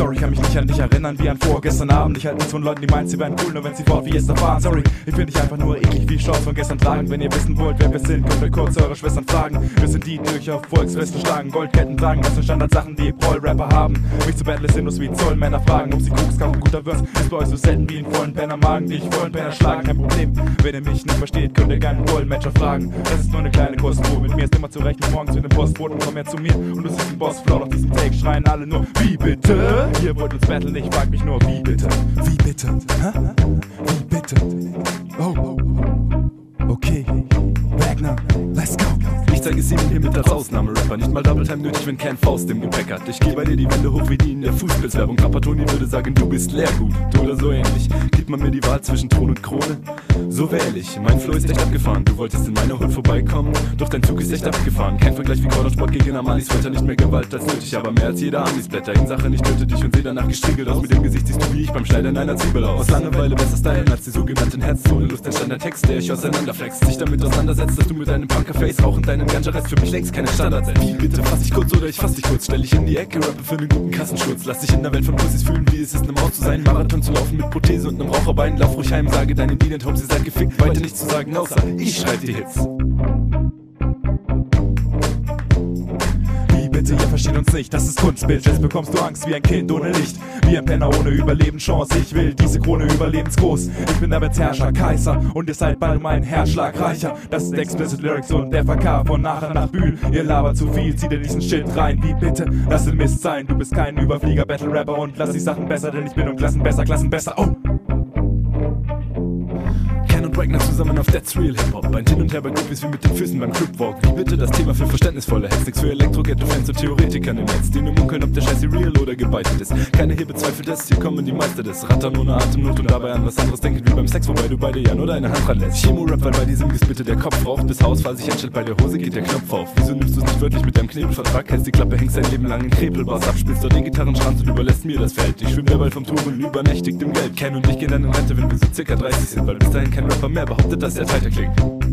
Sorry, kann mich nicht an dich erinnern wie an vorgestern Abend. Ich halte nichts von Leuten, die meinen, sie wären cool, nur wenn sie fort wie jetzt erfahren. Sorry, ich finde dich einfach nur eklig wie Shorts von gestern tragen. Wenn ihr wissen wollt, wer wir sind, könnt ihr kurz eure Schwestern fragen. Wir sind die, die euch auf Volksfesten schlagen, Goldketten tragen. Das sind Standardsachen, die Proll-Rapper haben. Mich zu Battle ist sinnlos wie Zollmänner fragen, ob sie Koks kaufen, guter Verse ist bei euch so selten wie in vollen Pennermagen, die ich vollen Penner schlagen. Kein Problem, wenn ihr mich nicht versteht, könnt ihr keinen Rollenmatcher fragen. Das ist nur eine kleine Kostprobe, mit mir ist immer zu rechnen. Morgens mit dem Postboten, komm her zu mir und du siehst den Bossflow. Auf diesem Take schreien alle nur, wie bitte? Ihr wollt uns battlen, ich frag mich nur, wie bitte? Wie bitte? Hä? Wie bitte? Oh, okay, Wagner, let's go. Ich zeige es ihnen hier mit als Ausnahmerapper. Nicht mal Double-Time nötig, wenn kein Faust im Gepäck hat. Ich geh bei dir die Wände hoch wie die in der Fußpilzwerbung. Papa Toni würde sagen, du bist Lehrgut oder so ähnlich. Gibt man mir die Wahl zwischen Thron und Krone? So wähl ich. Mein Flow ist echt abgefahren. Du wolltest in meiner Hut vorbeikommen, doch dein Zug ist echt abgefahren. Kein Vergleich wie Cornersport gegen Amalis Folter. Nicht mehr Gewalt als nötig, aber mehr als jeder Amis-Blätter. In Sache nicht töte dich und seh danach gestriegelt aus. Mit dem Gesicht siehst du wie ich beim Schneidern einer Zwiebel aus. Aus Langeweile besser stylen als die sogenannten Herzen. Ohne Lust entstand der Text, der ich auseinanderflext. Sich damit auseinandersetzt, dass du mit deinem Punker-Face rauchend deinem Ganja-Rest für mich längst keine Standards sind. Wie bitte, fass dich kurz oder ich fass dich kurz. Stell dich in die Ecke, rappe für einen guten Kassenschurz. Lass dich in der Welt von Pussys fühlen, wie es ist, einem Raum zu sein. Marathon zu laufen mit Prothese und einem Raucherbein. Lauf ruhig heim, sage deinen Dienend, hope sie seid gefickt. Weiter nichts zu sagen, außer ich schreib die Hits. Ihr versteht uns nicht, das ist Kunstbild. Jetzt bekommst du Angst wie ein Kind ohne Licht, wie ein Penner ohne Überlebenschance. Ich will diese Krone überlebensgroß. Ich bin der Beherrscher, Kaiser und ihr seid bald um einen Herzschlag reicher. Das ist Explicit Lyrics und FAK von nachher nach Bühl. Ihr labert zu viel, zieh dir diesen Shit rein. Wie bitte, lass den Mist sein. Du bist kein Überflieger, Battle-Rapper und lass die Sachen besser, denn ich bin um Klassen besser. Oh! Und Wagner zusammen auf That's Real Hip-Hop. Ein Hin und Her bei Groupies wie mit den Füßen beim Cripwalk. Wie bitte das Thema für verständnisvolle Hacks. Nix für Elektro-Ghetto-Fans und Theoretikern im Netz, die nur munkeln, ob der Scheiß hier real oder gebeitet ist. Keine hier bezweifelt es, hier kommen die Meister des Rattern ohne Atemnot und dabei an was anderes denken wie beim Sex, wobei du beide ja nur deine Hand ranlässt. Chemo-Rap, weil bei diesem Gespitte der Kopf raucht, bis Hausfall sich einstellt, bei der Hose geht der Knopf auf. Wieso nimmst du es nicht wörtlich mit deinem Knebelvertrag? Hältst die Klappe, hängst dein Leben lang in Krepelbars ab, spielst dort den Gitarrenschranz und überlässt mir das Feld. Ich schwimm derweil vom Touren übernächtig dem Geld. Ken und ich gehen dann in Rente, wenn wir so circa 30 sind, weil bis dahin kein Rapper mehr behauptet, dass er weiter klingt.